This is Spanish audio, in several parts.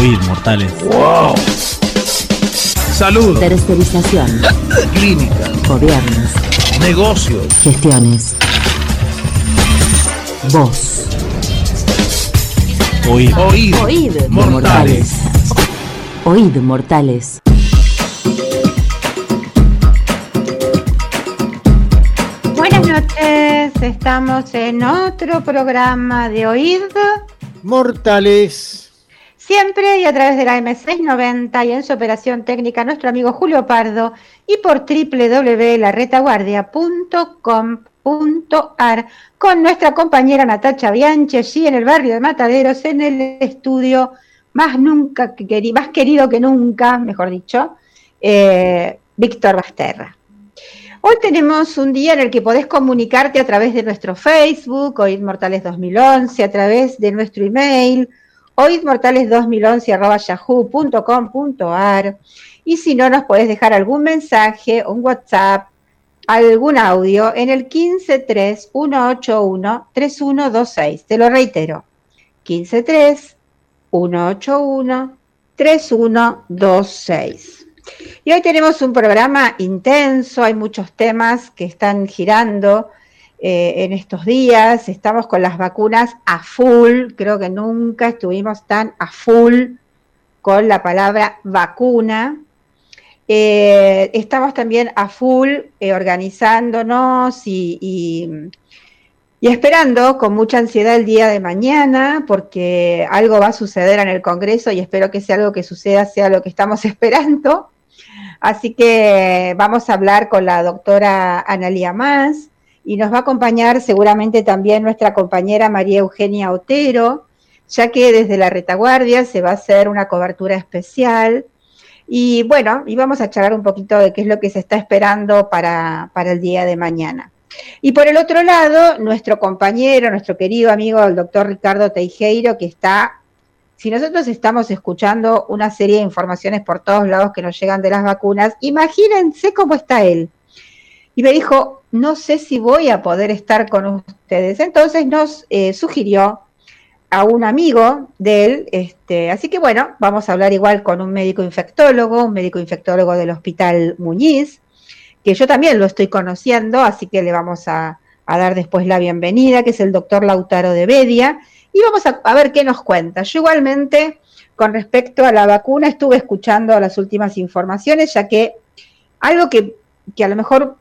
Oíd, mortales. ¡Wow! Salud. Tercerización. Clínica. Gobiernos. Negocios. Gestiones. Voz. Oíd. Oíd. Oíd, mortales. Oíd, mortales. Buenas noches, estamos en otro programa de Oíd Mortales. Siempre y a través de la M690 y en su operación técnica nuestro amigo Julio Pardo y por www.laretaguardia.com.ar con nuestra compañera Natacha Bianchi allí en el barrio de Mataderos en el estudio más querido que nunca, mejor dicho, Víctor Basterra. Hoy tenemos un día en el que podés comunicarte a través de nuestro Facebook, Oíd Mortales 2011, a través de nuestro email, oidmortales2011@yahoo.com.ar, y si no, nos podés dejar algún mensaje, un WhatsApp, algún audio en el 153-181-3126. Te lo reitero, 153-181-3126. Y hoy tenemos un programa intenso, hay muchos temas que están girando en estos días, estamos con las vacunas a full, creo que nunca estuvimos tan a full con la palabra vacuna. Estamos también a full organizándonos y esperando con mucha ansiedad el día de mañana, porque algo va a suceder en el Congreso y espero que sea algo que suceda, sea lo que estamos esperando. Así que vamos a hablar con la doctora Analía Mas y nos va a acompañar seguramente también nuestra compañera María Eugenia Otero, ya que desde la retaguardia se va a hacer una cobertura especial. Y bueno, y vamos a charlar un poquito de qué es lo que se está esperando para el día de mañana. Y por el otro lado, nuestro compañero, nuestro querido amigo, el doctor Ricardo Teijeiro, que está, si nosotros estamos escuchando una serie de informaciones por todos lados que nos llegan de las vacunas, imagínense cómo está él. Y me dijo, no sé si voy a poder estar con ustedes. Entonces nos sugirió a un amigo de él, así que bueno, vamos a hablar igual con un médico infectólogo del Hospital Muñiz, que yo también lo estoy conociendo, así que le vamos a dar después la bienvenida, que es el doctor Lautaro de Bedia, y vamos a ver qué nos cuenta. Yo igualmente, con respecto a la vacuna, estuve escuchando las últimas informaciones, ya que algo que a lo mejor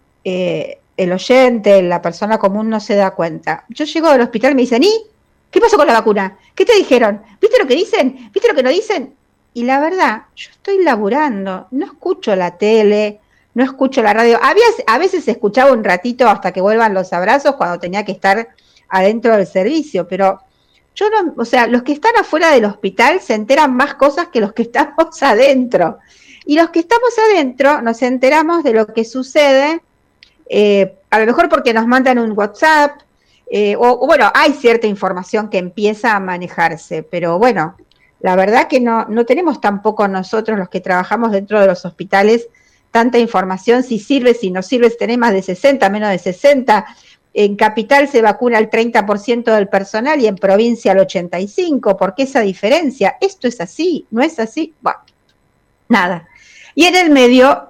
el oyente, la persona común no se da cuenta. Yo llego al hospital y me dicen, ¿y qué pasó con la vacuna? ¿Qué te dijeron? ¿Viste lo que dicen? ¿Viste lo que no dicen? Y la verdad, yo estoy laburando, no escucho la tele, no escucho la radio. A veces escuchaba un ratito hasta que vuelvan los abrazos cuando tenía que estar adentro del servicio, pero yo no, o sea, los que están afuera del hospital se enteran más cosas que los que estamos adentro. Y los que estamos adentro nos enteramos de lo que sucede, a lo mejor porque nos mandan un WhatsApp, o bueno, hay cierta información que empieza a manejarse, pero bueno, la verdad que no tenemos tampoco nosotros los que trabajamos dentro de los hospitales tanta información, si sirve, si no sirve, si tenés más de 60, menos de 60, en capital se vacuna el 30% del personal y en provincia el 85%, ¿por qué esa diferencia? ¿Esto es así? ¿No es así? Bueno, nada. Y en el medio,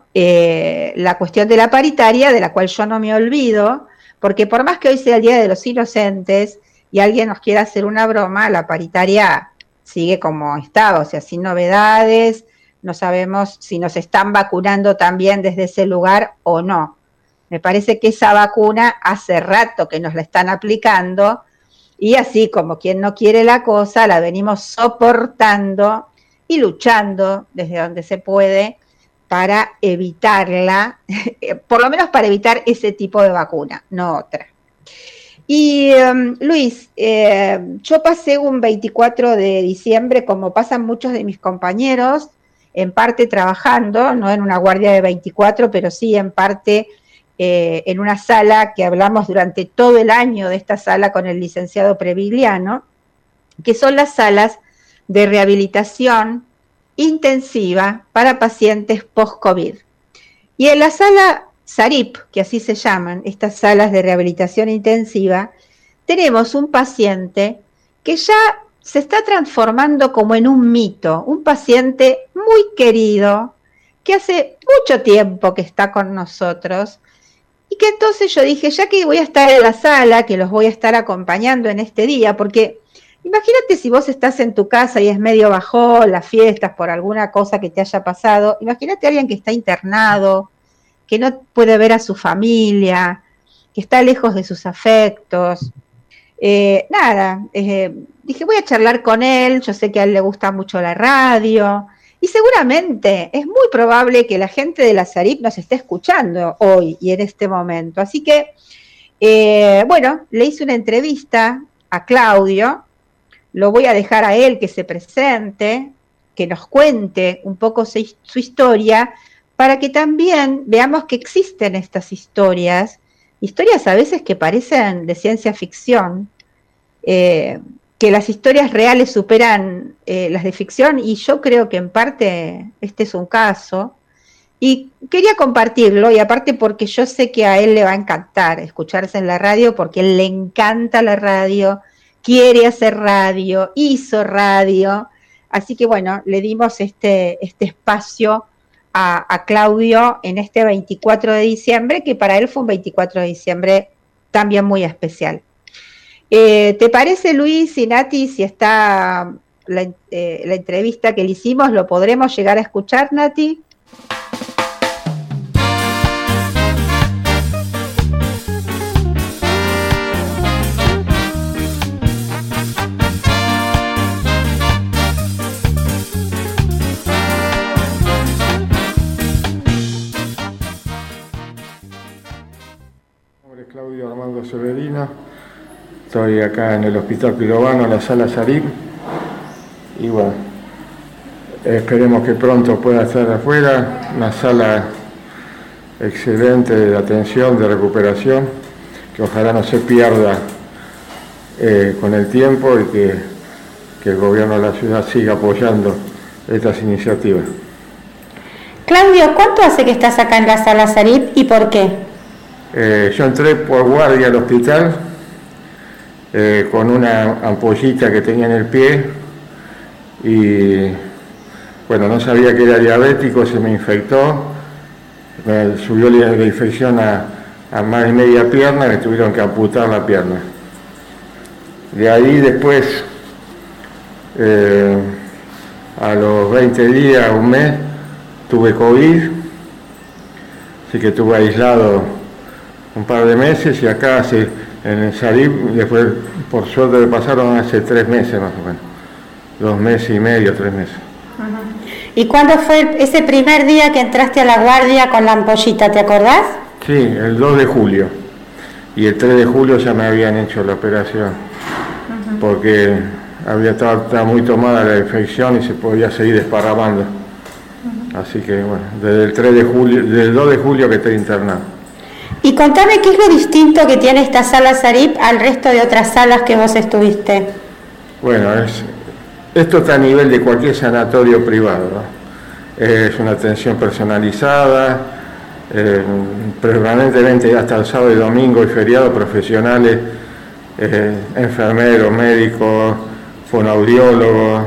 la cuestión de la paritaria, de la cual yo no me olvido, porque por más que hoy sea el Día de los Inocentes y alguien nos quiera hacer una broma, la paritaria sigue como estaba, o sea, sin novedades, no sabemos si nos están vacunando también desde ese lugar o no. Me parece que esa vacuna hace rato que nos la están aplicando y así como quien no quiere la cosa, la venimos soportando y luchando desde donde se puede para evitarla, por lo menos para evitar ese tipo de vacuna, no otra. Y Luis, yo pasé un 24 de diciembre, como pasan muchos de mis compañeros, en parte trabajando, no en una guardia de 24, pero sí en parte en una sala que hablamos durante todo el año de esta sala con el licenciado Previgliano, que son las salas de rehabilitación intensiva para pacientes post-COVID. Y en la sala SARIP, que así se llaman, estas salas de rehabilitación intensiva, tenemos un paciente que ya se está transformando como en un mito, un paciente muy querido, que hace mucho tiempo que está con nosotros, y que entonces yo dije, ya que voy a estar en la sala, que los voy a estar acompañando en este día, porque imagínate si vos estás en tu casa y es medio bajón, las fiestas, por alguna cosa que te haya pasado, imagínate a alguien que está internado, que no puede ver a su familia, que está lejos de sus afectos. Dije, voy a charlar con él, yo sé que a él le gusta mucho la radio, y seguramente es muy probable que la gente de la SARIP nos esté escuchando hoy y en este momento. Así que, le hice una entrevista a Claudio, lo voy a dejar a él que se presente, que nos cuente un poco su historia, para que también veamos que existen estas historias a veces que parecen de ciencia ficción, que las historias reales superan las de ficción, y yo creo que en parte este es un caso, y quería compartirlo, y aparte porque yo sé que a él le va a encantar escucharse en la radio, porque a él le encanta la radio, quiere hacer radio, hizo radio, así que bueno, le dimos este espacio a Claudio en este 24 de diciembre, que para él fue un 24 de diciembre también muy especial. ¿Te parece, Luis y Nati, si está la entrevista que le hicimos, lo podremos llegar a escuchar, Nati? Claudio Armando Severino, estoy acá en el Hospital Pirovano, en la sala SARIP, y bueno, esperemos que pronto pueda estar afuera, una sala excelente de atención, de recuperación, que ojalá no se pierda con el tiempo, y que el gobierno de la ciudad siga apoyando estas iniciativas. Claudio, ¿cuánto hace que estás acá en la sala SARIP y por qué? Yo entré por guardia al hospital con una ampollita que tenía en el pie y bueno, no sabía que era diabético, se me infectó, me subió la infección a más de media pierna, me tuvieron que amputar la pierna. De ahí después, a los 20 días, un mes, tuve COVID, así que estuve aislado un par de meses, y acá en el SARIP, después por suerte me pasaron hace 3 meses más o menos, 2 meses y medio, 3 meses. ¿Y cuándo fue ese primer día que entraste a la guardia con la ampollita, te acordás? Sí, el 2 de julio, y el 3 de julio ya me habían hecho la operación, porque estaba muy tomada la infección y se podía seguir desparramando. Así que bueno, desde el 2 de julio que estoy internado. Y contame qué es lo distinto que tiene esta sala SARIP al resto de otras salas que vos estuviste. Bueno, esto está a nivel de cualquier sanatorio privado, ¿no? Es una atención personalizada, permanentemente hasta el sábado y domingo y feriado, profesionales, enfermeros, médicos, fonoaudiólogos,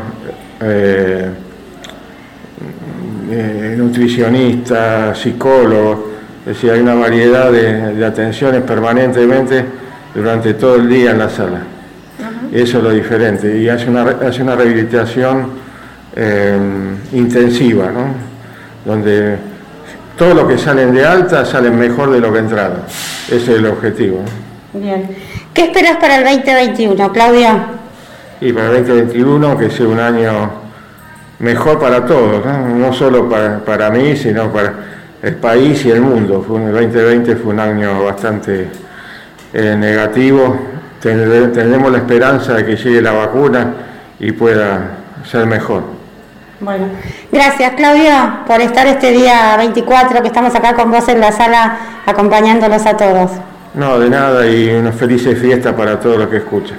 nutricionistas, psicólogos. Es decir, hay una variedad de atenciones permanentemente durante todo el día en la sala. Y eso es lo diferente. Y hace una rehabilitación intensiva, ¿no? Donde todos los que salen de alta salen mejor de lo que entraron. Ese es el objetivo, ¿no? Bien. ¿Qué esperas para el 2021, Claudio? Y para el 2021 que sea un año mejor para todos, ¿no? No solo para mí, sino para el país y el mundo. El 2020 fue un año bastante negativo. Tenemos la esperanza de que llegue la vacuna y pueda ser mejor. Bueno, gracias Claudio por estar este día 24 que estamos acá con vos en la sala acompañándolos a todos. No, de nada, y una feliz fiesta para todos los que escuchan.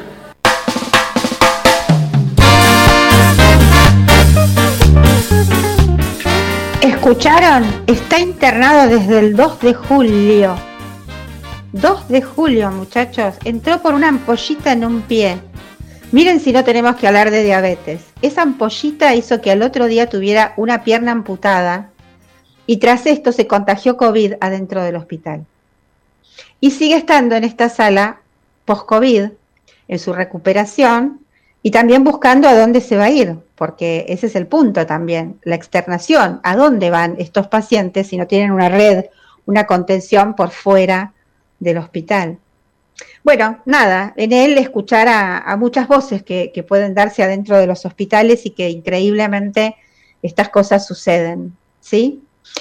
¿Escucharon? Está internado desde el 2 de julio. 2 de julio, muchachos. Entró por una ampollita en un pie. Miren si no tenemos que hablar de diabetes. Esa ampollita hizo que al otro día tuviera una pierna amputada y tras esto se contagió COVID adentro del hospital. Y sigue estando en esta sala post-COVID, en su recuperación, y también buscando a dónde se va a ir, porque ese es el punto también, la externación, a dónde van estos pacientes si no tienen una red, una contención por fuera del hospital. Bueno, nada, en él escuchar a muchas voces que pueden darse adentro de los hospitales y que increíblemente estas cosas suceden, ¿sí?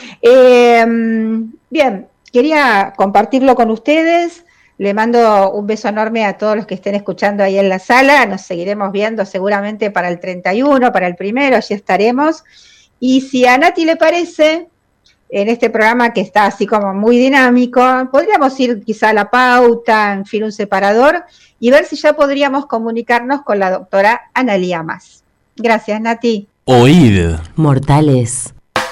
Bien, quería compartirlo con ustedes. Le mando un beso enorme a todos los que estén escuchando ahí en la sala. Nos seguiremos viendo seguramente para el 31, para el 1, allí estaremos. Y si a Nati le parece, en este programa que está así como muy dinámico, podríamos ir quizá a la pauta, en fin, un separador, y ver si ya podríamos comunicarnos con la doctora Analía Mas. Gracias, Nati. Oíd. Mortales.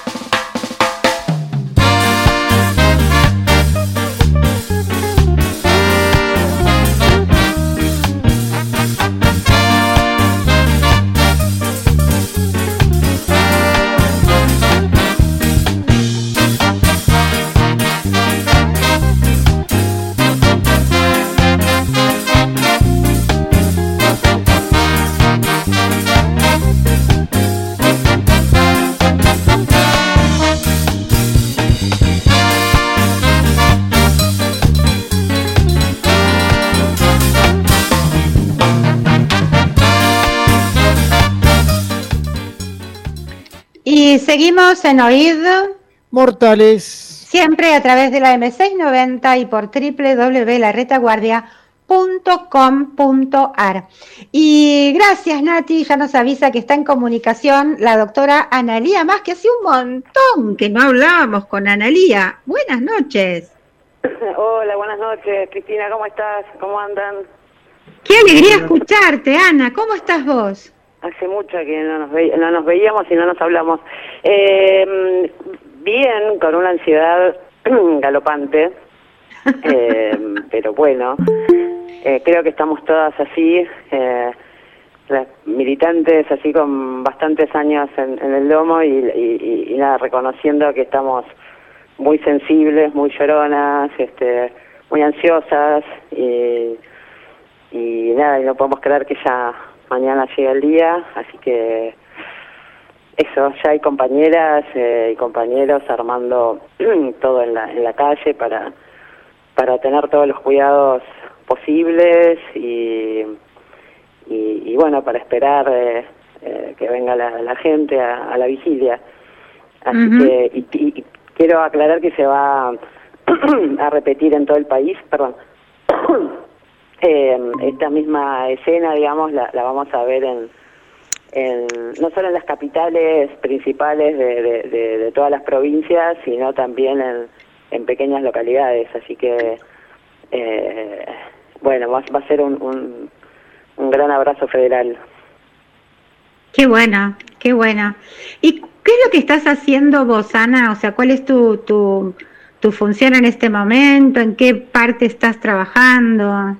Y seguimos en Oíd Mortales. siempre a través de la M690 y por www.laretaguardia.com.ar. Y gracias, Nati, ya nos avisa que está en comunicación la doctora Analía Mas, que hace un montón que no hablábamos con Analía. Buenas noches. Hola, buenas noches, Cristina, ¿cómo estás? ¿Cómo andan? Qué alegría escucharte, Ana. ¿Cómo estás vos? Hace mucho que no nos veíamos y no nos hablamos. Bien, con una ansiedad galopante, pero bueno, creo que estamos todas así, las militantes así con bastantes años en el lomo y nada, reconociendo que estamos muy sensibles, muy lloronas, muy ansiosas y nada, y no podemos creer que ya mañana llega el día, así que eso, ya hay compañeras y compañeros armando todo en la calle para tener todos los cuidados posibles y bueno, para esperar que venga la gente a la vigilia. Así que y quiero aclarar que se va a repetir en todo el país, perdón. Esta misma escena, digamos, la vamos a ver no solo en las capitales principales de todas las provincias, sino también en pequeñas localidades. Así que, bueno, va a ser un gran abrazo federal. Qué buena, qué buena. ¿Y qué es lo que estás haciendo vos, Ana? O sea, ¿cuál es tu función en este momento? ¿En qué parte estás trabajando?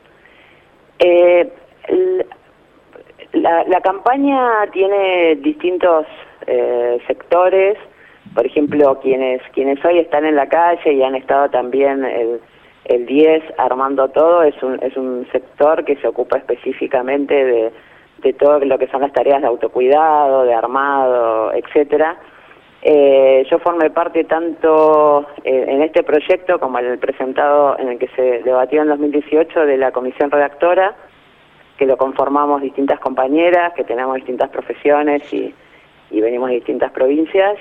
La campaña tiene distintos sectores. Por ejemplo, quienes hoy están en la calle y han estado también el 10 armando todo, es un sector que se ocupa específicamente de todo lo que son las tareas de autocuidado, de armado, etcétera. Yo formé parte tanto en este proyecto como en el presentado en el que se debatió en 2018 de la comisión redactora, que lo conformamos distintas compañeras, que tenemos distintas profesiones y venimos de distintas provincias.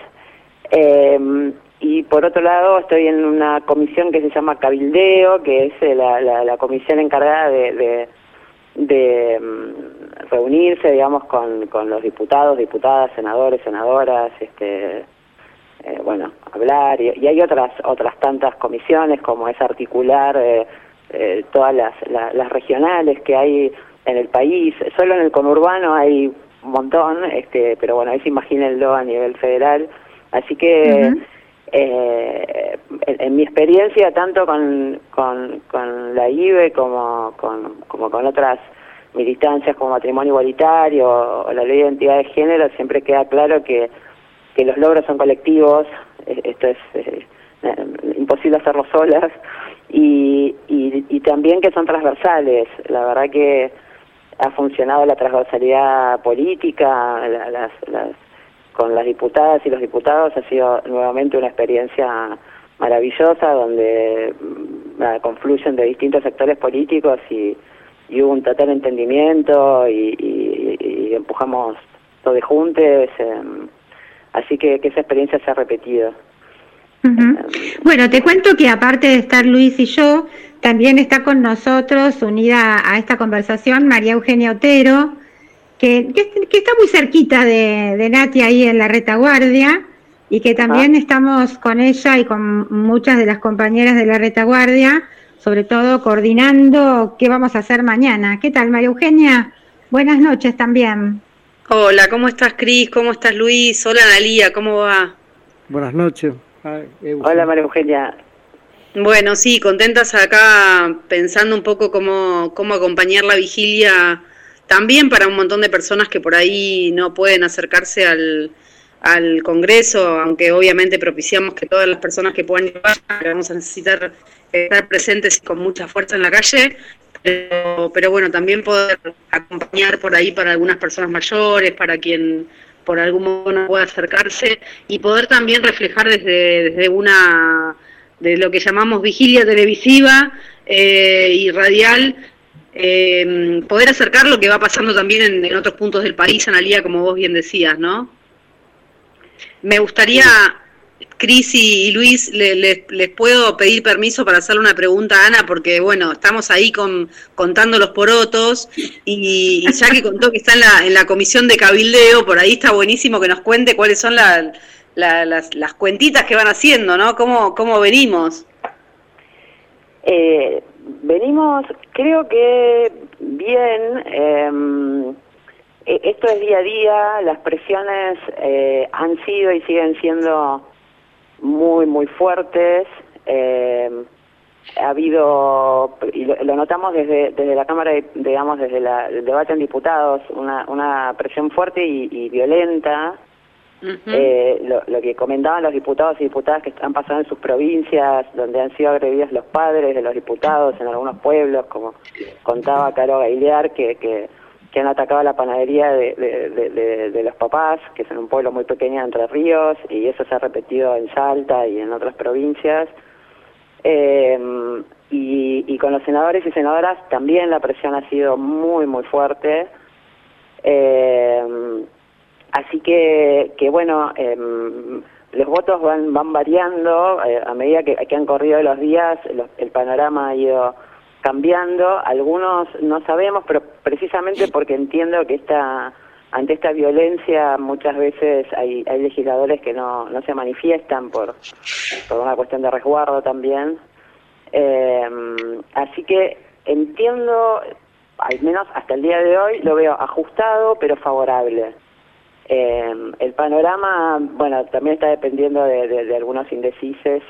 Y por otro lado estoy en una comisión que se llama Cabildeo, que es la comisión encargada de reunirse, digamos, con los diputados, diputadas, senadores, senadoras, bueno, hablar, y hay otras tantas comisiones, como es articular todas las regionales que hay en el país. Solo en el conurbano hay un montón, pero bueno, eso imagínenlo a nivel federal. Así que en mi experiencia, tanto con la IBE como con otras militancias como matrimonio igualitario o la ley de identidad de género, siempre queda claro que los logros son colectivos, esto es imposible hacerlo solas, y también que son transversales. La verdad que ha funcionado la transversalidad política, con las diputadas y los diputados, ha sido nuevamente una experiencia maravillosa donde confluyen de distintos sectores políticos y hubo un total entendimiento y empujamos todo de juntos, así que esa experiencia se ha repetido. Bueno, te cuento que aparte de estar Luis y yo, también está con nosotros, unida a esta conversación, María Eugenia Otero, que está muy cerquita de Nati ahí en la retaguardia, y que también estamos con ella y con muchas de las compañeras de la retaguardia, sobre todo coordinando qué vamos a hacer mañana. ¿Qué tal, María Eugenia? Buenas noches también. Hola, ¿cómo estás, Cris? ¿Cómo estás, Luis? Hola, Analía, ¿cómo va? Buenas noches. Hola, María Eugenia. Bueno, sí, contentas acá pensando un poco cómo acompañar la vigilia también para un montón de personas que por ahí no pueden acercarse al Congreso, aunque obviamente propiciamos que todas las personas que puedan ir vamos a necesitar estar presentes con mucha fuerza en la calle, pero bueno, también poder acompañar por ahí para algunas personas mayores, para quien por algún modo no pueda acercarse, y poder también reflejar desde una de lo que llamamos vigilia televisiva y radial, poder acercar lo que va pasando también en otros puntos del país, Analía, como vos bien decías, ¿no? Me gustaría, Cris y Luis, les puedo pedir permiso para hacerle una pregunta a Ana, porque bueno, estamos ahí contando los porotos, y ya que contó que está en la comisión de cabildeo, por ahí está buenísimo que nos cuente cuáles son las cuentitas que van haciendo, ¿no? ¿Cómo venimos? Venimos, creo que bien. Esto es día a día, las presiones han sido y siguen siendo muy, muy fuertes. Ha habido, y lo notamos desde la Cámara, digamos, desde el debate en diputados, una presión fuerte y violenta. Lo que comentaban los diputados y diputadas que están pasando en sus provincias, donde han sido agredidos los padres de los diputados en algunos pueblos, como contaba Caro Gailear, que han atacado la panadería de los papás, que es en un pueblo muy pequeño de Entre Ríos, y eso se ha repetido en Salta y en otras provincias. Y con los senadores y senadoras también la presión ha sido muy, muy fuerte. Así que bueno, los votos van variando a medida que han corrido los días, el panorama ha ido cambiando. Algunos no sabemos, pero precisamente porque entiendo que ante esta violencia muchas veces hay legisladores que no se manifiestan por una cuestión de resguardo también. Así que entiendo, al menos hasta el día de hoy, lo veo ajustado pero favorable. El panorama, bueno, también está dependiendo de algunos indecises,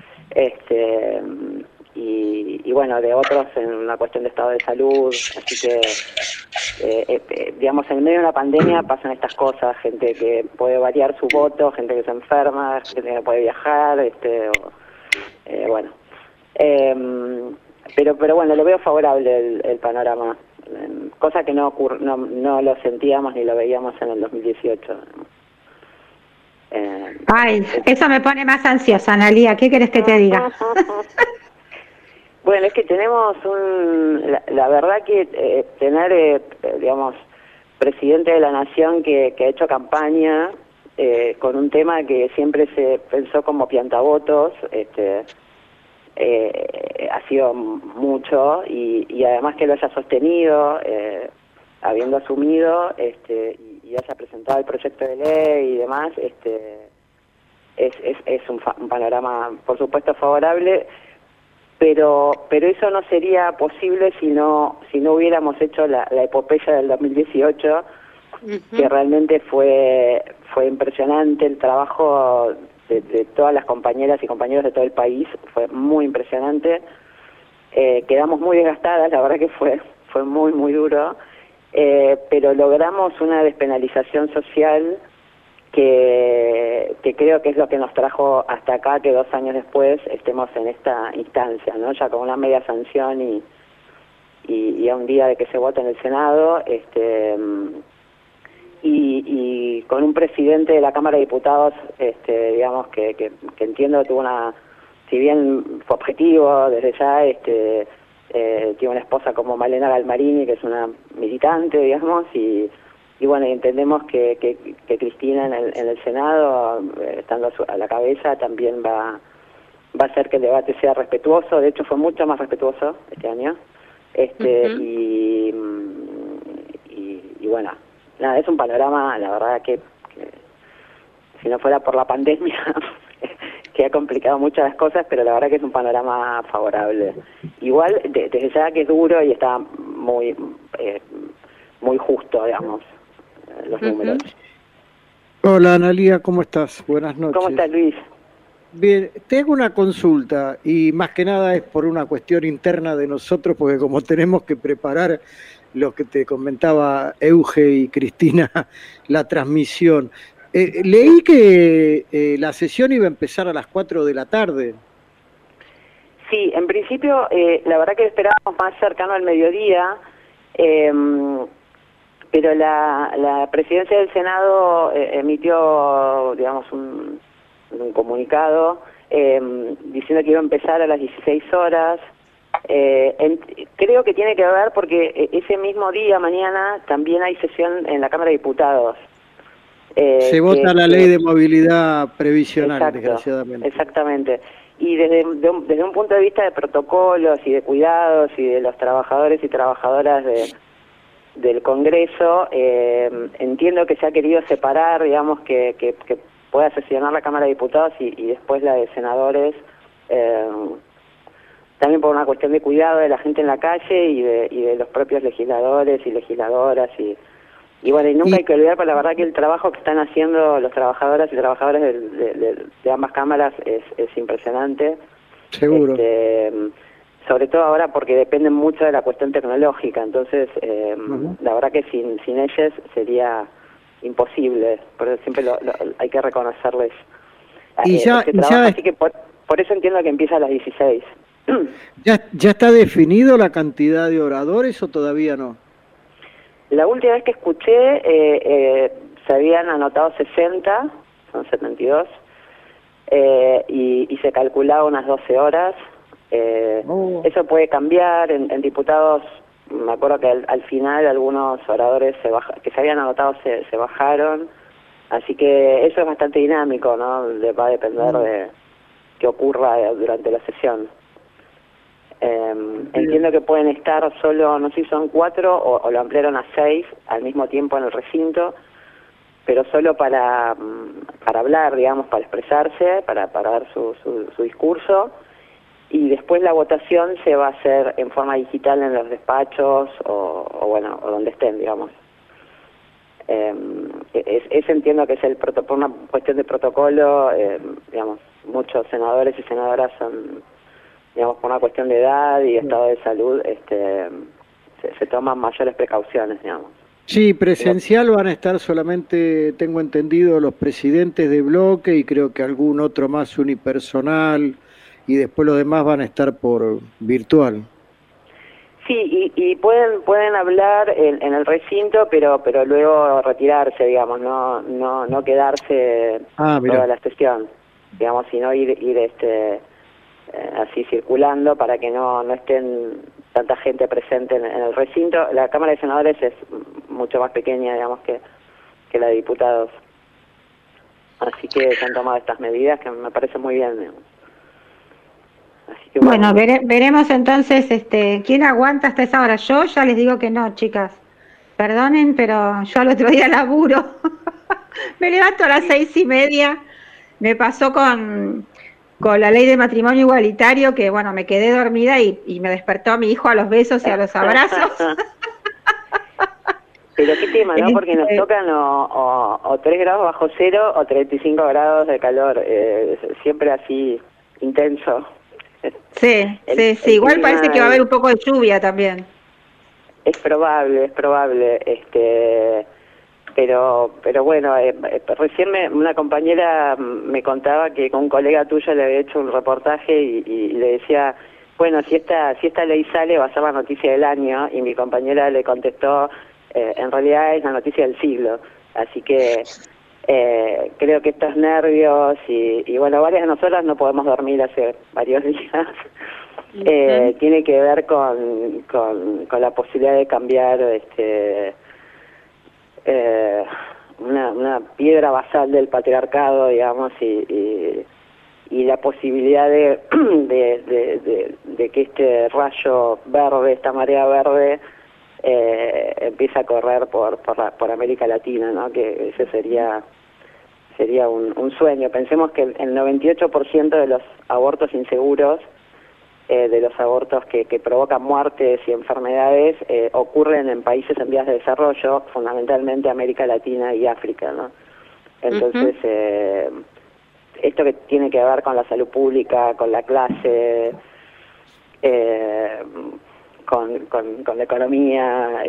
y bueno, de otros en una cuestión de estado de salud, así que digamos, en medio de una pandemia pasan estas cosas, gente que puede variar su voto, gente que se enferma, gente que no puede viajar, bueno, pero bueno, lo veo favorable el panorama, cosa que no lo sentíamos ni lo veíamos en el 2018. Ay, eso me pone más ansiosa, Analía, ¿qué querés que te diga? Bueno, es que tenemos la verdad que tener, digamos, presidente de la Nación que ha hecho campaña con un tema que siempre se pensó como piantavotos, ha sido mucho, y además que lo haya sostenido, habiendo asumido, y haya presentado el proyecto de ley y demás, es un panorama, por supuesto, favorable. Pero eso no sería posible si no hubiéramos hecho la epopeya del 2018, que realmente fue impresionante. El trabajo de todas las compañeras y compañeros de todo el país fue muy impresionante. Quedamos muy desgastadas, la verdad que fue muy, muy duro. pero logramos una despenalización social que creo que es lo que nos trajo hasta acá, que 2 años después estemos en esta instancia, ¿no? Ya con una media sanción y a un día de que se vote en el Senado, y con un presidente de la Cámara de Diputados, digamos que entiendo que tuvo si bien fue objetivo desde ya, tiene una esposa como Malena Galmarini, que es una militante, digamos, y bueno, entendemos que Cristina en el Senado, estando a la cabeza, también va a hacer que el debate sea respetuoso. De hecho, fue mucho más respetuoso este año. Y bueno, nada, es un panorama, la verdad que si no fuera por la pandemia que ha complicado muchas las cosas, pero la verdad que es un panorama favorable. Igual, desde ya que es duro y está muy justo, digamos, los números. Hola Analía, ¿cómo estás? Buenas noches. ¿Cómo estás, Luis? Bien, tengo una consulta y más que nada es por una cuestión interna de nosotros, porque como tenemos que preparar lo que te comentaba Euge y Cristina, la transmisión. Leí que la sesión iba a empezar a las 4 de la tarde. Sí, en principio, la verdad que esperábamos más cercano al mediodía, pero la presidencia del Senado emitió, digamos, un comunicado diciendo que iba a empezar a las 16 horas. Creo que tiene que ver porque ese mismo día, mañana, también hay sesión en la Cámara de Diputados. Se vota la ley de movilidad previsional, exacto, desgraciadamente. Exactamente. Y desde un punto de vista de protocolos y de cuidados y de los trabajadores y trabajadoras del Congreso, entiendo que se ha querido separar, digamos, que pueda sesionar la Cámara de Diputados y después la de senadores, también por una cuestión de cuidado de la gente en la calle y de los propios legisladores y legisladoras y bueno, y nunca hay que olvidar, pues la verdad que el trabajo que están haciendo los trabajadoras y trabajadores de ambas cámaras es impresionante. Seguro. Sobre todo ahora porque dependen mucho de la cuestión tecnológica, entonces la verdad que sin ellas sería imposible, pero siempre hay que reconocerles ese trabajo, así que por eso entiendo que empieza a las 16. ¿Ya está definido la cantidad de oradores o todavía no? La última vez que escuché se habían anotado 60, son 72, y se calculaba unas 12 horas. Eso puede cambiar, en diputados, me acuerdo que al final algunos oradores que se habían anotado se bajaron, así que eso es bastante dinámico, ¿no? Va a depender de qué ocurra durante la sesión. Entiendo que pueden estar solo, no sé si son 4 o lo ampliaron a 6 al mismo tiempo en el recinto, pero solo para hablar, digamos, para expresarse, para dar su discurso, y después la votación se va a hacer en forma digital en los despachos o donde estén, digamos. Entiendo que es por una cuestión de protocolo, digamos, muchos senadores y senadoras son, digamos, por una cuestión de edad y estado de salud, se toman mayores precauciones, digamos. Sí, presencial van a estar solamente, tengo entendido, los presidentes de bloque y creo que algún otro más unipersonal, y después los demás van a estar por virtual. Sí, y pueden hablar en el recinto, pero luego retirarse, digamos, no quedarse toda la sesión, digamos, sino ir así circulando para que no estén tanta gente presente en el recinto. La Cámara de Senadores es mucho más pequeña, digamos, que la de diputados. Así que se han tomado estas medidas que me parecen muy bien, digamos. Así que, bueno, veremos entonces quién aguanta hasta esa hora. Yo ya les digo que no, chicas. Perdonen, pero yo al otro día laburo. Me levanto a las 6:30. Me pasó con la ley de matrimonio igualitario, que bueno, me quedé dormida y me despertó mi hijo a los besos y a los abrazos. Pero qué tema, ¿no? Porque nos tocan o 3 grados bajo cero o 35 grados de calor, siempre así intenso. Sí, igual parece que va a haber un poco de lluvia también. Es probable, pero bueno, recién una compañera me contaba que con un colega tuyo le había hecho un reportaje y le decía, bueno, si esta ley sale va a ser la noticia del año, y mi compañera le contestó, en realidad es la noticia del siglo, así que creo que estos nervios y bueno, varias de nosotras no podemos dormir hace varios días. Tiene que ver con la posibilidad de cambiar una piedra basal del patriarcado, digamos, y la posibilidad de que este rayo verde, esta marea verde, empiece a correr por América Latina, ¿no? Que ese sería un sueño. Pensemos que el 98% de los abortos inseguros, de los abortos que provocan muertes y enfermedades, ocurren en países en vías de desarrollo, fundamentalmente América Latina y África, ¿no? Entonces, esto que tiene que ver con la salud pública, con la clase, con la economía,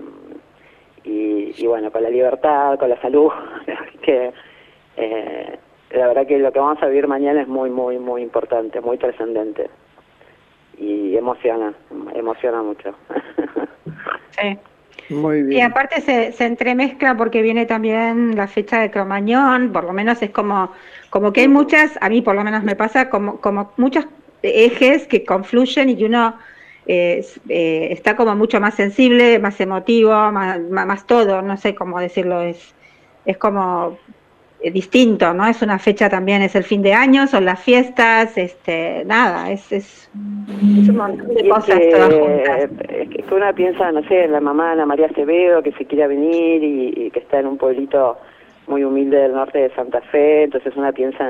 y bueno, con la libertad, con la salud, que la verdad que lo que vamos a vivir mañana es muy, muy, muy importante, muy trascendente. Y emociona mucho. Sí. Muy bien. Y aparte se entremezcla porque viene también la fecha de Cromañón, por lo menos es como que hay muchas, a mí por lo menos me pasa, como muchos ejes que confluyen y que uno está como mucho más sensible, más emotivo, más todo, no sé cómo decirlo, es como distinto, ¿no? Es una fecha también, es el fin de año, son las fiestas, nada, es un montón de cosas todas juntas. Es que uno piensa, no sé, en la mamá Ana María Acevedo, que se quiere venir y que está en un pueblito muy humilde del norte de Santa Fe, entonces uno piensa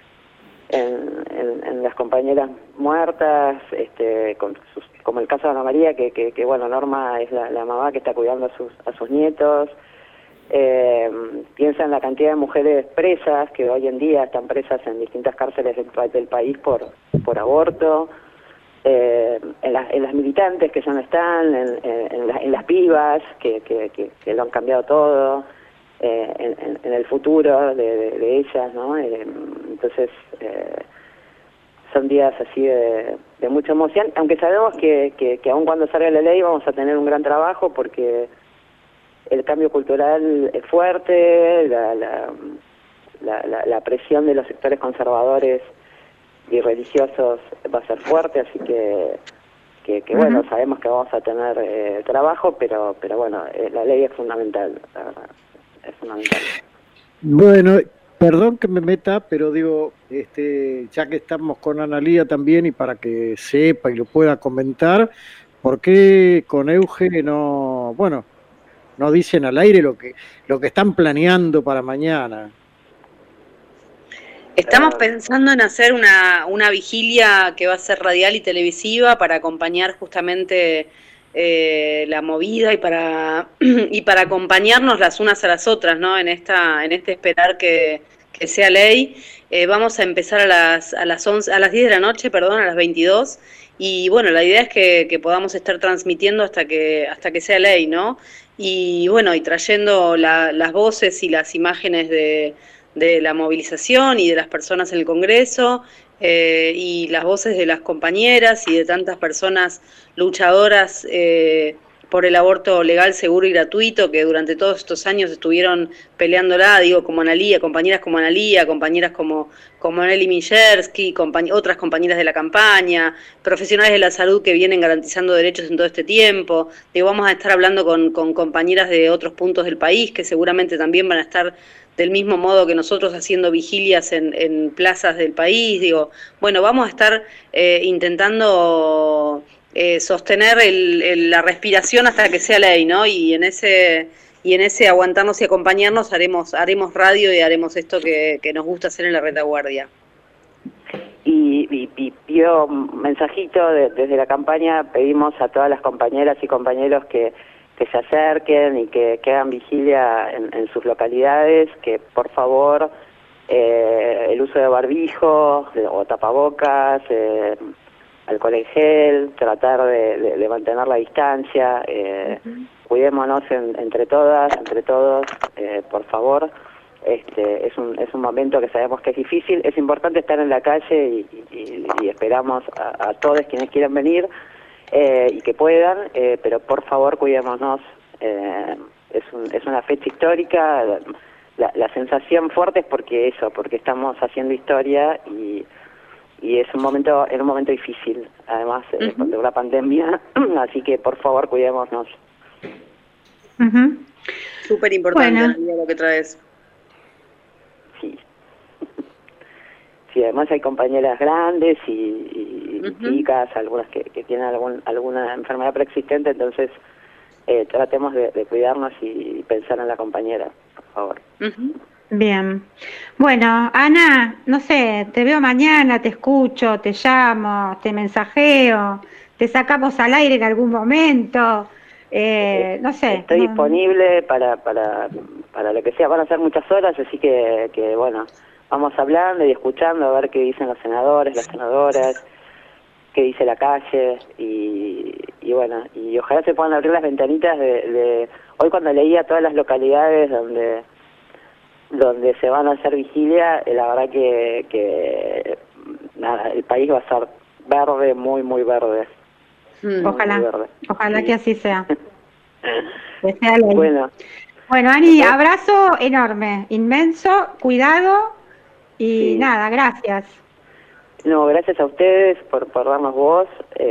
en las compañeras muertas, como el caso de Ana María, que bueno, Norma es la mamá que está cuidando a sus nietos. Piensa en la cantidad de mujeres presas que hoy en día están presas en distintas cárceles del país por aborto, en las militantes que ya no están, en las pibas que lo han cambiado todo, en el futuro de ellas, ¿no? Entonces son días así de mucha emoción, aunque sabemos que aun cuando salga la ley vamos a tener un gran trabajo, porque el cambio cultural es fuerte, la presión de los sectores conservadores y religiosos va a ser fuerte, así que bueno, sabemos que vamos a tener trabajo, pero bueno, la ley es fundamental, la verdad, es fundamental. Bueno, perdón que me meta, pero digo, ya que estamos con Analía también, y para que sepa y lo pueda comentar, ¿por qué con Euge no dicen al aire lo que están planeando para mañana? Estamos pensando en hacer una vigilia que va a ser radial y televisiva para acompañar justamente la movida y para acompañarnos las unas a las otras, ¿no? En este esperar que sea ley. Vamos a empezar a las 10 de la noche, a las 22. Y bueno, la idea es que podamos estar transmitiendo hasta que sea ley, ¿no? Y bueno, y trayendo las voces y las imágenes de la movilización y de las personas en el Congreso, y las voces de las compañeras y de tantas personas luchadoras por el aborto legal, seguro y gratuito, que durante todos estos años estuvieron peleándola, como Analía, compañeras como Analía, compañeras como Nelly Minchersky, otras compañeras de la campaña, profesionales de la salud que vienen garantizando derechos en todo este tiempo. Vamos a estar hablando con compañeras de otros puntos del país que seguramente también van a estar del mismo modo que nosotros haciendo vigilias en plazas del país. Bueno, vamos a estar intentando sostener la respiración hasta que sea ley, ¿no? Y en ese aguantarnos y acompañarnos haremos radio y haremos esto que nos gusta hacer en la retaguardia. Y pido un mensajito desde la campaña, pedimos a todas las compañeras y compañeros que se acerquen y que hagan vigilia en sus localidades, que por favor el uso de barbijo o tapabocas, alcohol en gel, tratar de mantener la distancia, cuidémonos entre todas, entre todos, por favor. Es un momento que sabemos que es difícil, es importante estar en la calle y esperamos a todos quienes quieran venir y que puedan, pero por favor cuidémonos. Es una fecha histórica, la sensación fuerte es porque estamos haciendo historia y es un momento difícil, además de una pandemia, así que por favor cuidémonos. Súper importante lo que traes. Sí. Sí, además hay compañeras grandes y chicas, algunas que tienen alguna enfermedad preexistente, entonces tratemos de cuidarnos y pensar en la compañera, por favor. Bien. Bueno, Ana, no sé, te veo mañana, te escucho, te llamo, te mensajeo, te sacamos al aire en algún momento, no sé. Estoy disponible para lo que sea, van a ser muchas horas, así que bueno, vamos hablando y escuchando a ver qué dicen los senadores, las senadoras, qué dice la calle y bueno, y ojalá se puedan abrir las ventanitas de hoy cuando leía todas las localidades donde se van a hacer vigilia, la verdad que nada, el país va a estar verde, muy muy verde. Ojalá, muy verde. Ojalá sí. Que así sea. Que sea ley. Bueno, Ani, abrazo enorme, inmenso, cuidado y sí. Nada, gracias. No, gracias a ustedes por darnos voz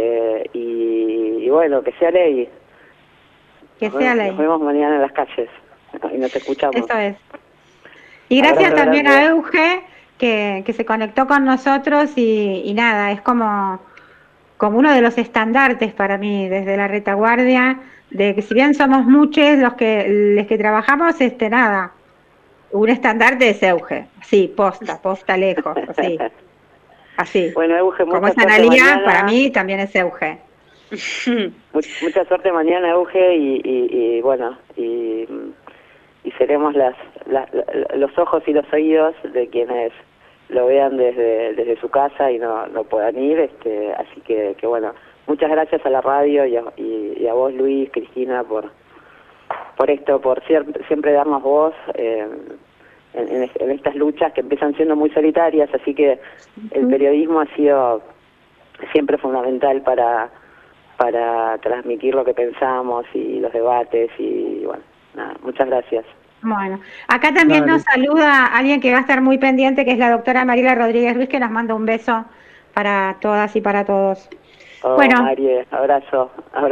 y bueno, que sea ley. Que sea ley. Nos vemos mañana en las calles y nos escuchamos. Eso es. Y gracias Abrazo también grande. a Euge que se conectó con nosotros y nada, es como uno de los estandartes para mí desde la retaguardia, de que si bien somos muchos los que trabajamos, nada, un estandarte es Euge, sí, posta lejos, así. Bueno, Euge, como mucha es suerte Analía, mañana. para mí también es Euge. Mucha suerte mañana, Euge, y bueno, y seremos los ojos y los oídos de quienes lo vean desde su casa y no puedan ir, así que bueno, muchas gracias a la radio y a vos, Luis, Cristina, por esto, por siempre darnos voz en estas luchas que empiezan siendo muy solitarias, así que el periodismo ha sido siempre fundamental para transmitir lo que pensamos y los debates y bueno, nada, muchas gracias. Bueno, acá también nos saluda alguien que va a estar muy pendiente, que es la doctora Mariela Rodríguez Ruiz, que nos manda un beso para todas y para todos. Bueno, Marie, abrazo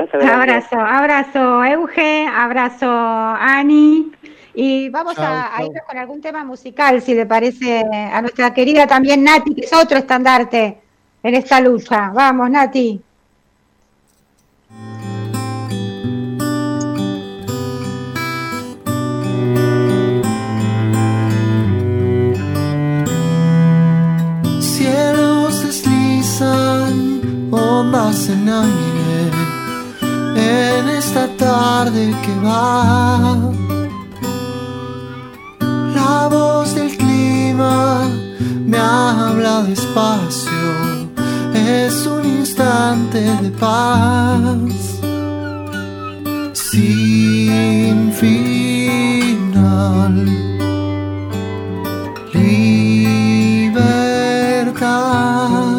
Euge, abrazo Ani, y vamos a irnos con algún tema musical, si le parece a nuestra querida también Nati, que es otro estandarte en esta lucha. Vamos, Nati. Ondas en aire en esta tarde que va. La voz del clima me habla despacio, es un instante de paz sin final. Libertad.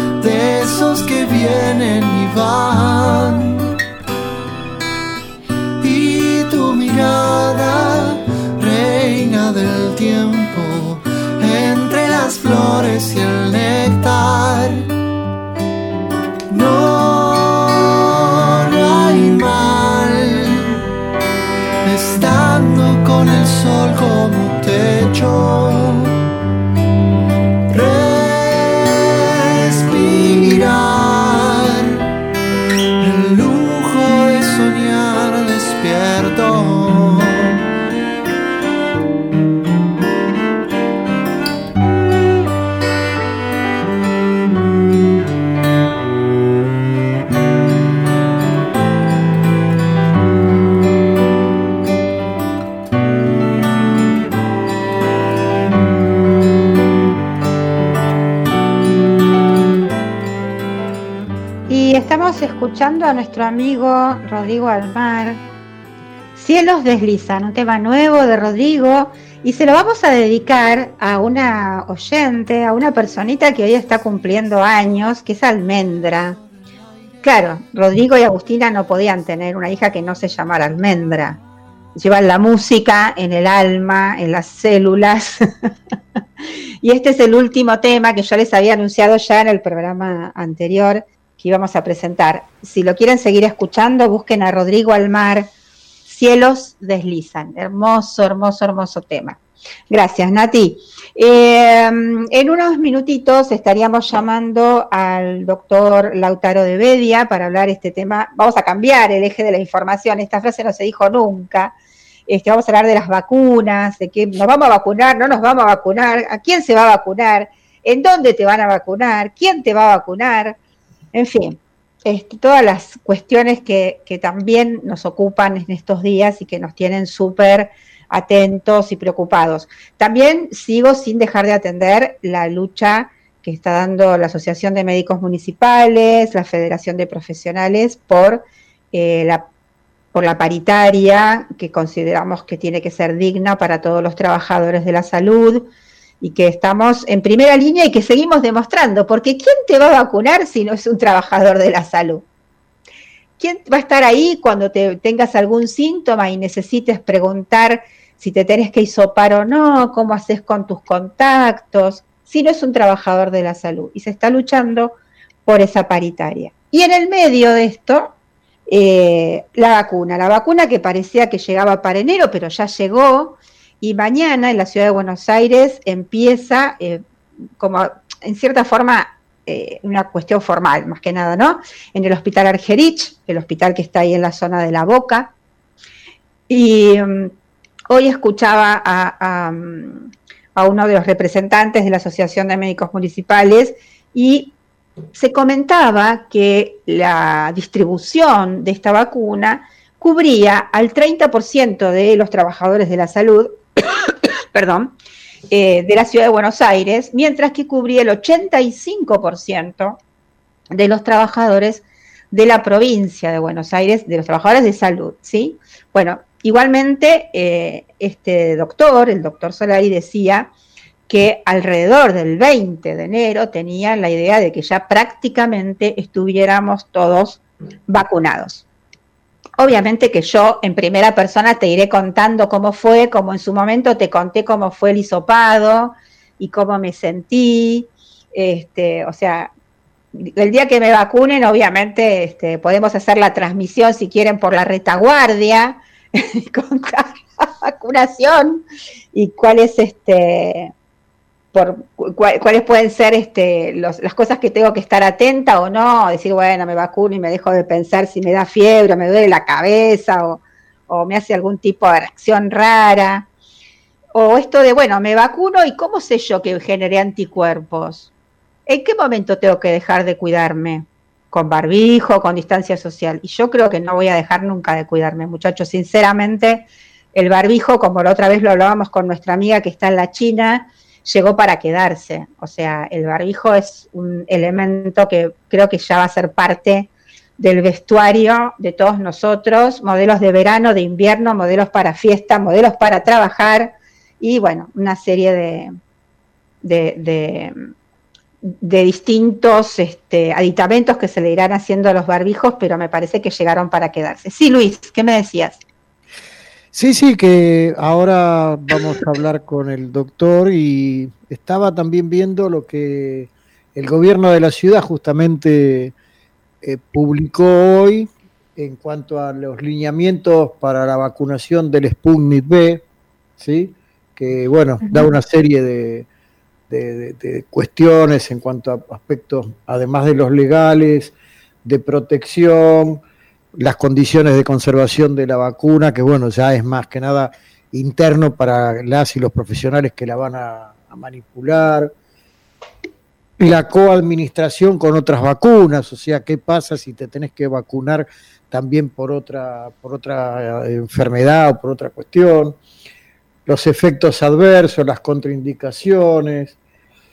Vienen y van, Estamos escuchando a nuestro amigo Rodrigo Almar. Cielos deslizan, un tema nuevo de Rodrigo, y se lo vamos a dedicar a una oyente, a una personita que hoy está cumpliendo años, que es Almendra. Claro, Rodrigo y Agustina no podían tener una hija que no se llamara Almendra. Llevan la música en el alma, en las células. Y este es el último tema que yo les había anunciado ya en el programa anterior que íbamos a presentar. Si lo quieren seguir escuchando, busquen a Rodrigo Almar, Cielos deslizan. Hermoso, hermoso, hermoso tema. Gracias, Nati. En unos minutitos estaríamos llamando al doctor Lautaro de Bedia para hablar este tema. Vamos a cambiar el eje de la información. Esta frase no se dijo nunca. Vamos a hablar de las vacunas, de que nos vamos a vacunar, no nos vamos a vacunar, a quién se va a vacunar, en dónde te van a vacunar, quién te va a vacunar, en fin. Todas las cuestiones que también nos ocupan en estos días y que nos tienen súper atentos y preocupados. También sigo sin dejar de atender la lucha que está dando la Asociación de Médicos Municipales, la Federación de Profesionales, por la paritaria, que consideramos que tiene que ser digna para todos los trabajadores de la salud, y que estamos en primera línea y que seguimos demostrando, porque ¿quién te va a vacunar si no es un trabajador de la salud? ¿Quién va a estar ahí cuando tengas algún síntoma y necesites preguntar si te tenés que hisopar o no, cómo haces con tus contactos, si no es un trabajador de la salud? Y se está luchando por esa paritaria. Y en el medio de esto, la vacuna que parecía que llegaba para enero, pero ya llegó. Y mañana en la ciudad de Buenos Aires empieza, como en cierta forma, una cuestión formal, más que nada, ¿no? En el Hospital Argerich, el hospital que está ahí en la zona de La Boca. Y hoy escuchaba a uno de los representantes de la Asociación de Médicos Municipales y se comentaba que la distribución de esta vacuna cubría al 30% de los trabajadores de la salud, de la ciudad de Buenos Aires, mientras que cubría el 85% de los trabajadores de la provincia de Buenos Aires, de los trabajadores de salud, ¿sí? Bueno, igualmente el doctor Solari decía que alrededor del 20 de enero tenían la idea de que ya prácticamente estuviéramos todos vacunados. Obviamente que yo en primera persona te iré contando cómo fue, como en su momento te conté cómo fue el hisopado y cómo me sentí. O sea, el día que me vacunen, obviamente podemos hacer la transmisión si quieren por la retaguardia, contar la vacunación y cuáles cuáles pueden ser las cosas que tengo que estar atenta o no, decir, bueno, me vacuno y me dejo de pensar si me da fiebre, o me duele la cabeza, o me hace algún tipo de reacción rara, o esto de, bueno, me vacuno y ¿cómo sé yo que generé anticuerpos? ¿En qué momento tengo que dejar de cuidarme? ¿Con barbijo, con distancia social? Y yo creo que no voy a dejar nunca de cuidarme, muchachos, sinceramente. El barbijo, como la otra vez lo hablábamos con nuestra amiga que está en la China, llegó para quedarse. O sea, el barbijo es un elemento que creo que ya va a ser parte del vestuario de todos nosotros, modelos de verano, de invierno, modelos para fiesta, modelos para trabajar, y bueno, una serie de distintos aditamentos que se le irán haciendo a los barbijos, pero me parece que llegaron para quedarse. Sí, Luis, ¿qué me decías? Sí, que ahora vamos a hablar con el doctor, y estaba también viendo lo que el gobierno de la ciudad justamente publicó hoy en cuanto a los lineamientos para la vacunación del Sputnik V, ¿sí? Que bueno, da una serie de cuestiones en cuanto a aspectos, además de los legales, de protección, las condiciones de conservación de la vacuna, que bueno, ya es más que nada interno para las y los profesionales que la van a manipular, la coadministración con otras vacunas, o sea, ¿qué pasa si te tenés que vacunar también por otra enfermedad o por otra cuestión? Los efectos adversos, las contraindicaciones.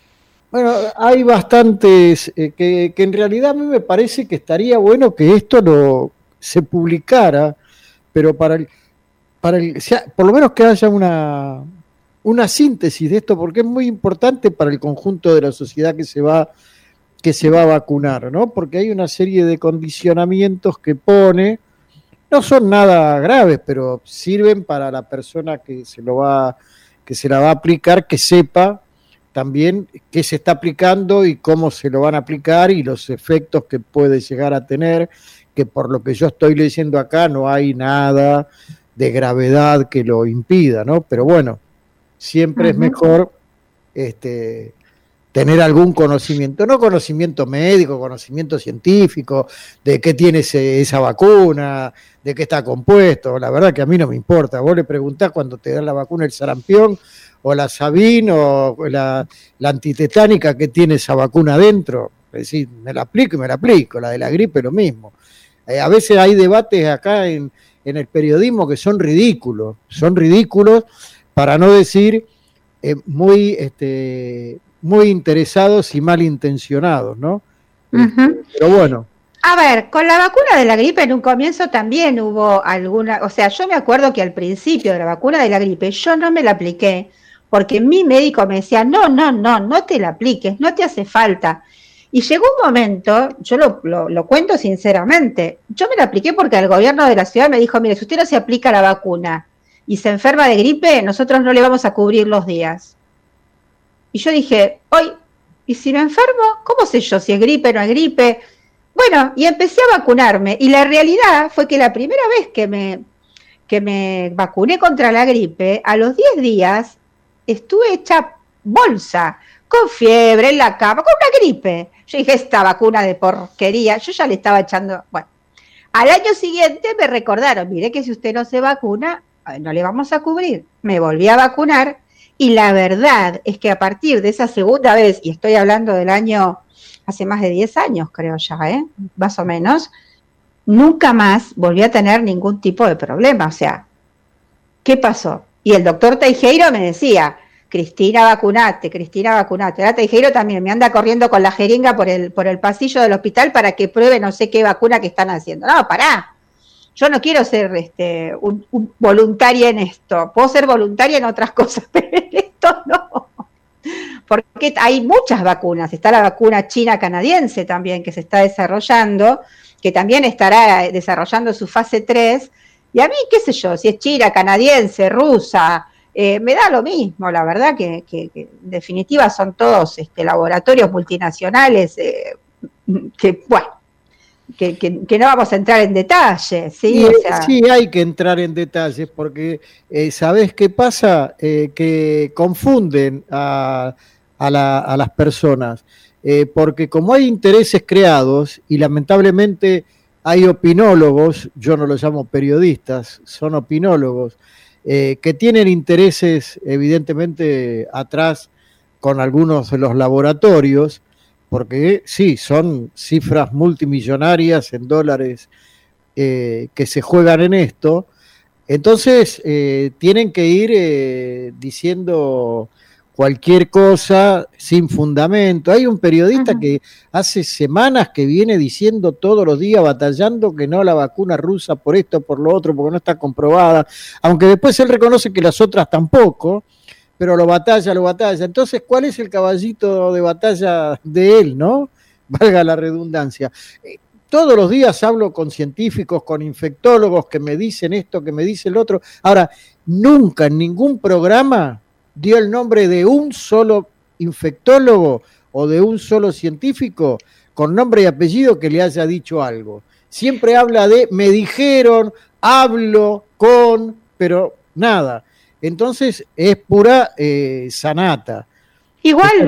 Bueno, hay bastantes que en realidad a mí me parece que estaría bueno que esto se publicara, pero por lo menos que haya una síntesis de esto, porque es muy importante para el conjunto de la sociedad que se va a vacunar, ¿no? Porque hay una serie de condicionamientos que pone, no son nada graves, pero sirven para la persona que se la va a aplicar, que sepa también qué se está aplicando y cómo se lo van a aplicar y los efectos que puede llegar a tener, que por lo que yo estoy leyendo acá no hay nada de gravedad que lo impida, ¿no? Pero bueno, siempre es mejor tener algún conocimiento, no conocimiento médico, conocimiento científico, de qué tiene esa vacuna, de qué está compuesto. La verdad que a mí no me importa. Vos le preguntás cuando te dan la vacuna el sarampión, o la Sabin, o la antitetánica, que tiene esa vacuna adentro. Es decir, me la aplico y me la aplico. La de la gripe lo mismo. A veces hay debates acá en el periodismo que son ridículos, para no decir muy interesados y malintencionados, ¿no? Pero bueno. A ver, con la vacuna de la gripe en un comienzo también hubo alguna, o sea, yo me acuerdo que al principio de la vacuna de la gripe yo no me la apliqué, porque mi médico me decía, no te la apliques, no te hace falta. Y llegó un momento, yo lo cuento sinceramente, yo me la apliqué porque el gobierno de la ciudad me dijo, mire, si usted no se aplica la vacuna y se enferma de gripe, nosotros no le vamos a cubrir los días. Y yo dije, ¿y si me enfermo? ¿Cómo sé yo si es gripe o no es gripe? Bueno, y empecé a vacunarme, y la realidad fue que la primera vez que me vacuné contra la gripe, a los 10 días estuve hecha bolsa, con fiebre, en la cama, con una gripe. Yo dije, esta vacuna de porquería, yo ya le estaba echando, bueno. Al año siguiente me recordaron, mire que si usted no se vacuna, no le vamos a cubrir. Me volví a vacunar, y la verdad es que a partir de esa segunda vez, y estoy hablando del año, hace más de 10 años creo ya, más o menos, nunca más volví a tener ningún tipo de problema. O sea, ¿qué pasó? Y el doctor Teijeiro me decía, Cristina, vacunate. Ahora Teijeiro también me anda corriendo con la jeringa por el pasillo del hospital para que pruebe no sé qué vacuna que están haciendo. No, pará. Yo no quiero ser un voluntaria en esto. Puedo ser voluntaria en otras cosas, pero en esto no. Porque hay muchas vacunas. Está la vacuna china canadiense también que se está desarrollando, que también estará desarrollando su fase 3. Y a mí, qué sé yo, si es china, canadiense, rusa, me da lo mismo. La verdad que en definitiva son todos laboratorios multinacionales que, bueno, que no vamos a entrar en detalles, ¿sí? O sea, sí, hay que entrar en detalles porque ¿sabés qué pasa? Que confunden a las personas, porque como hay intereses creados y lamentablemente hay opinólogos, yo no los llamo periodistas, son opinólogos, que tienen intereses evidentemente atrás con algunos de los laboratorios, porque sí, son cifras multimillonarias en dólares que se juegan en esto. Entonces tienen que ir diciendo cualquier cosa sin fundamento. Hay un periodista que hace semanas que viene diciendo todos los días, batallando que no la vacuna rusa por esto, por lo otro, porque no está comprobada, aunque después él reconoce que las otras tampoco, pero lo batalla. Entonces, ¿cuál es el caballito de batalla de él, no? Valga la redundancia. Todos los días hablo con científicos, con infectólogos que me dicen esto, que me dicen lo otro. Ahora, nunca en ningún programa dio el nombre de un solo infectólogo o de un solo científico con nombre y apellido que le haya dicho algo. Siempre habla de, me dijeron, hablo con, pero nada. Entonces es pura sanata. Igual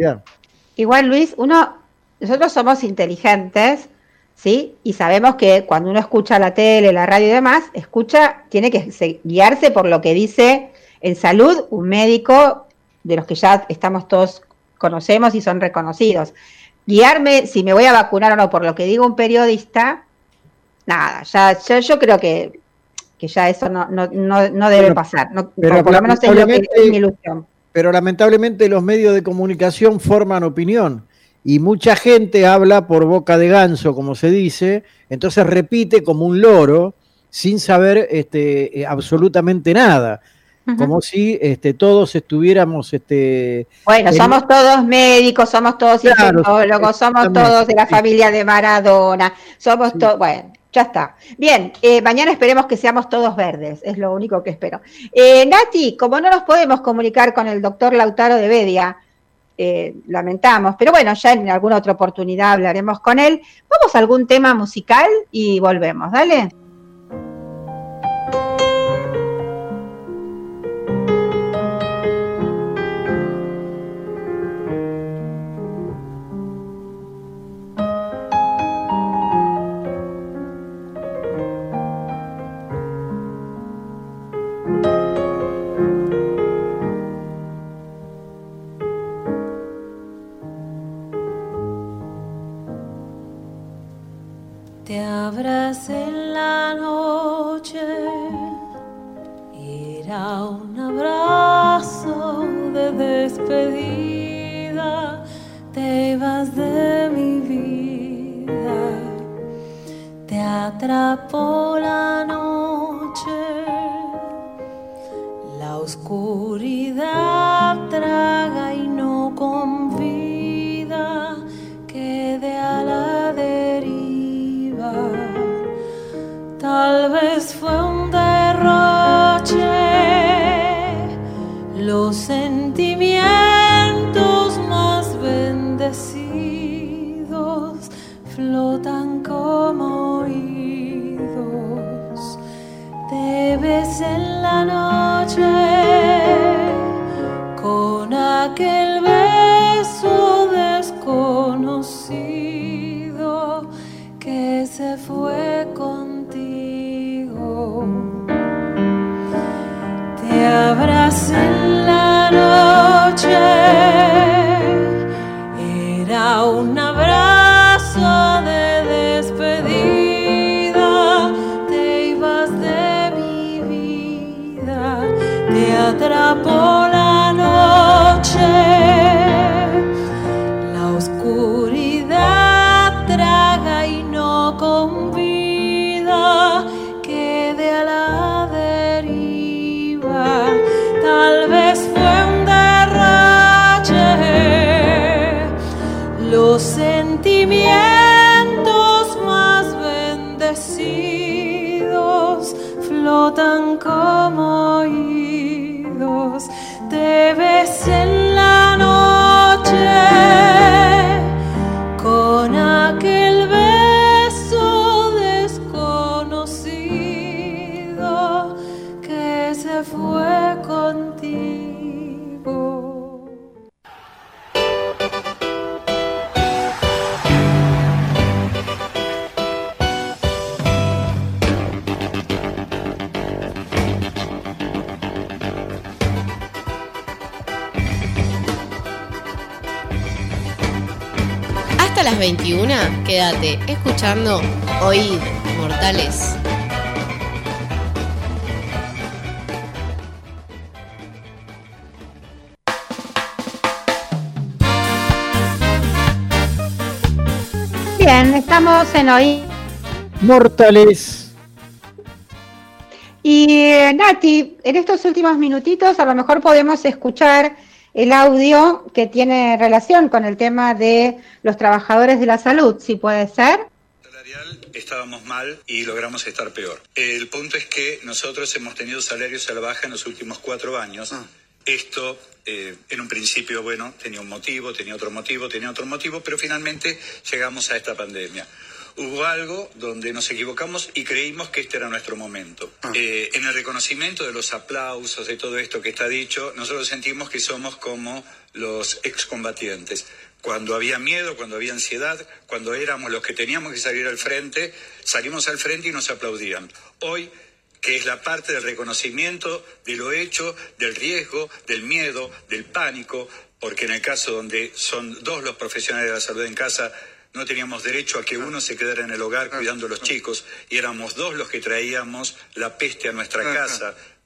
Luis, nosotros somos inteligentes, ¿sí? Y sabemos que cuando uno escucha la tele, la radio y demás, tiene que guiarse por lo que dice en salud un médico de los que ya todos conocemos y son reconocidos. Guiarme si me voy a vacunar o no por lo que diga un periodista, nada, yo creo que ya eso no debe pasar, por lo menos es mi ilusión. pero lamentablemente los medios de comunicación forman opinión y mucha gente habla por boca de ganso, como se dice, entonces repite como un loro sin saber absolutamente nada. Como si todos estuviéramos... Bueno, somos todos médicos, somos todos infectólogos, somos todos de la familia de Maradona, somos todos... Bueno, ya está. Bien, mañana esperemos que seamos todos verdes, es lo único que espero. Nati, como no nos podemos comunicar con el doctor Lautaro de Bedia, lamentamos, pero bueno, ya en alguna otra oportunidad hablaremos con él. Vamos a algún tema musical y volvemos, dale. Te abracé en la noche, era un abrazo de despedida, te ibas de mi vida, te atrapó la noche, la oscuridad traga y no convida, quedé a la deriva. Tal vez fue un derroche, los sentimientos más bendecidos flotan como oídos. Te besé en la noche con aquel beso desconocido que se fue contigo. Te abracé en la noche, era un abrazo de despedida, te ibas de mi vida, te atrapó la noche, la oscuridad traga y no convida, quede a la deriva. Tal vez fue un derroche, los sentimientos más bendecidos flotan como oídos. Te besé en la noche con aquel beso desconocido que se fue contigo. Hasta las 21, quédate escuchando Oíd Mortales. Bien, estamos en Oíd Mortales. Y Nati, en estos últimos minutitos a lo mejor podemos escuchar el audio que tiene relación con el tema de los trabajadores de la salud, ¿sí puede ser? Estábamos mal y logramos estar peor. El punto es que nosotros hemos tenido salarios a la baja en los últimos 4 años. Esto, en un principio, bueno, tenía un motivo, tenía otro motivo, pero finalmente llegamos a esta pandemia. Hubo algo donde nos equivocamos y creímos que este era nuestro momento. En el reconocimiento de los aplausos, de todo esto que está dicho, nosotros sentimos que somos como los excombatientes. Cuando había miedo, cuando había ansiedad, cuando éramos los que teníamos que salir al frente, salimos al frente y nos aplaudían. Hoy, que es la parte del reconocimiento de lo hecho, del riesgo, del miedo, del pánico, porque en el caso donde son 2 los profesionales de la salud en casa, no teníamos derecho a que uno se quedara en el hogar cuidando a los chicos y éramos 2 los que traíamos la peste a nuestra casa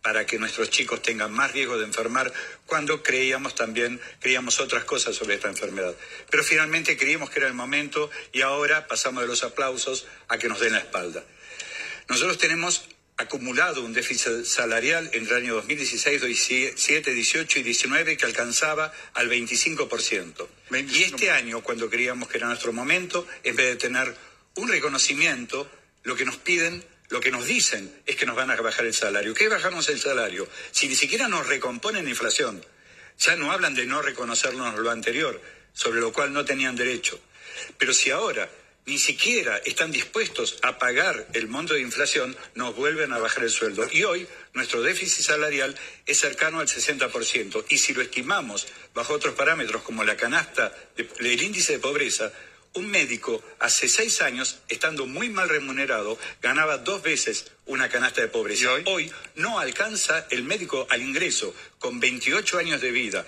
para que nuestros chicos tengan más riesgo de enfermar, cuando creíamos otras cosas sobre esta enfermedad. Pero finalmente creímos que era el momento y ahora pasamos de los aplausos a que nos den la espalda. Nosotros tenemos acumulado un déficit salarial entre el año 2016, 17, 18 y 19 que alcanzaba al 25%. Y este año, cuando creíamos que era nuestro momento, en vez de tener un reconocimiento, lo que nos piden, lo que nos dicen es que nos van a bajar el salario. ¿Qué bajamos el salario? Si ni siquiera nos recomponen la inflación. Ya no hablan de no reconocernos lo anterior, sobre lo cual no tenían derecho. Pero si ahora ni siquiera están dispuestos a pagar el monto de inflación, nos vuelven a bajar el sueldo. Y hoy nuestro déficit salarial es cercano al 60%. Y si lo estimamos bajo otros parámetros como la canasta del índice de pobreza, un médico hace 6 años, estando muy mal remunerado, ganaba 2 veces una canasta de pobreza. Hoy no alcanza el médico al ingreso con 28 años de vida,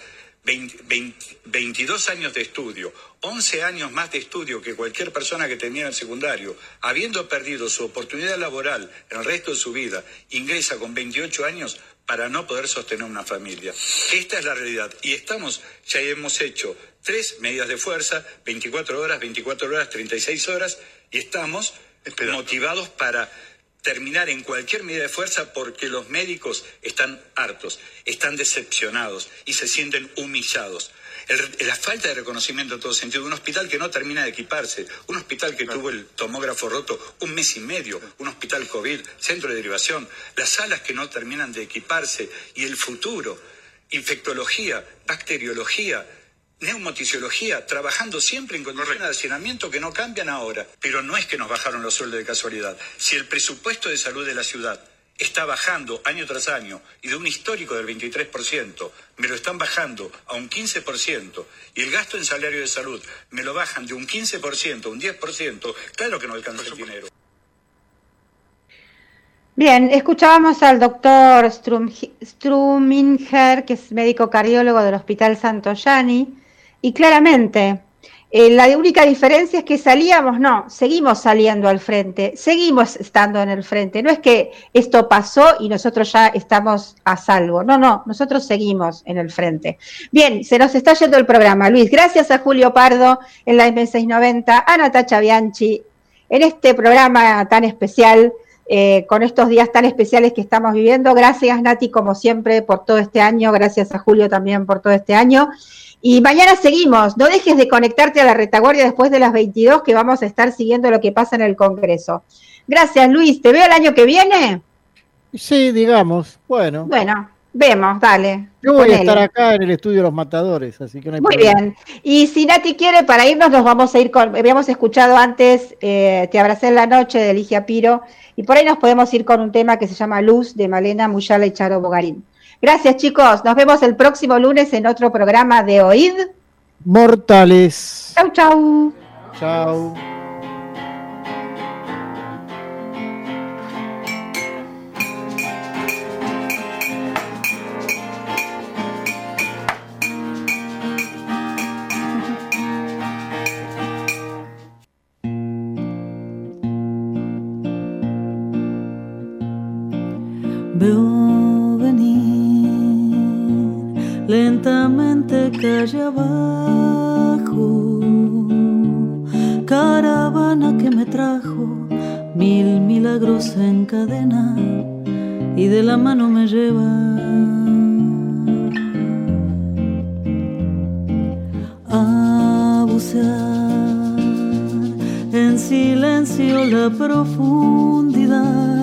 22 años de estudio, 11 años más de estudio que cualquier persona que tenía en el secundario, habiendo perdido su oportunidad laboral en el resto de su vida, ingresa con 28 años para no poder sostener una familia. Esta es la realidad. Y ya hemos hecho 3 medidas de fuerza, 24 horas, 36 horas, y estamos motivados para terminar en cualquier medida de fuerza porque los médicos están hartos, están decepcionados y se sienten humillados. La falta de reconocimiento en todo sentido, un hospital que no termina de equiparse, un hospital que tuvo el tomógrafo roto 1 mes y medio, un hospital COVID, centro de derivación, las salas que no terminan de equiparse y el futuro, infectología, bacteriología, neumotisiología, trabajando siempre en condiciones de hacinamiento que no cambian ahora. Pero no es que nos bajaron los sueldos de casualidad. Si el presupuesto de salud de la ciudad está bajando año tras año y de un histórico del 23%, me lo están bajando a un 15%, y el gasto en salario de salud me lo bajan de un 15% a un 10%, claro que no alcanza el dinero. Bien, escuchábamos al doctor Struminger, que es médico cardiólogo del Hospital Santoyani, y claramente la única diferencia es que seguimos saliendo al frente, seguimos estando en el frente. No es que esto pasó y nosotros ya estamos a salvo. No, nosotros seguimos en el frente. Bien, se nos está yendo el programa, Luis. Gracias a Julio Pardo en la M690, a Natacha Bianchi en este programa tan especial, con estos días tan especiales que estamos viviendo. Gracias, Nati, como siempre, por todo este año. Gracias a Julio también por todo este año. Y mañana seguimos. No dejes de conectarte a la retaguardia después de las 22, que vamos a estar siguiendo lo que pasa en el Congreso. Gracias, Luis. ¿Te veo el año que viene? Sí, digamos. Bueno, vemos, dale. Yo voy a estar acá en el estudio de los matadores, así que no hay problema. Muy bien. Y si Nati quiere, para irnos nos vamos a ir con... Habíamos escuchado antes Te abracé en la noche, de Ligia Piro, y por ahí nos podemos ir con un tema que se llama Luz, de Malena Muyala y Charo Bogarín. Gracias, chicos. Nos vemos el próximo lunes en otro programa de Oíd Mortales. Chau, chau. Chau. Veo venir lentamente calle abajo, caravana que me trajo 1000 milagros en cadena y de la mano me lleva a bucear en silencio la profundidad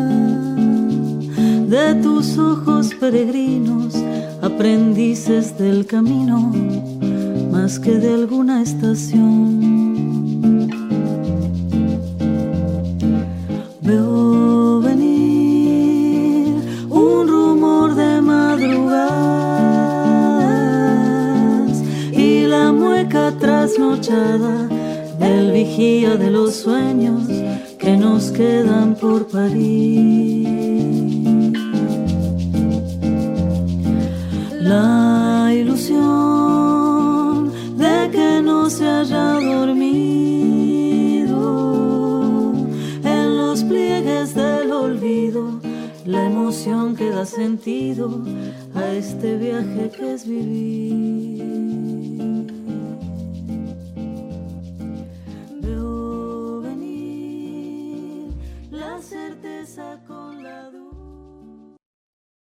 de tus ojos peregrinos, aprendices del camino, más que de alguna estación. Veo venir un rumor de madrugadas y la mueca trasnochada del vigía de los sueños que nos quedan por parir. La ilusión de que no se haya dormido en los pliegues del olvido la emoción que da sentido a este viaje que es vivir.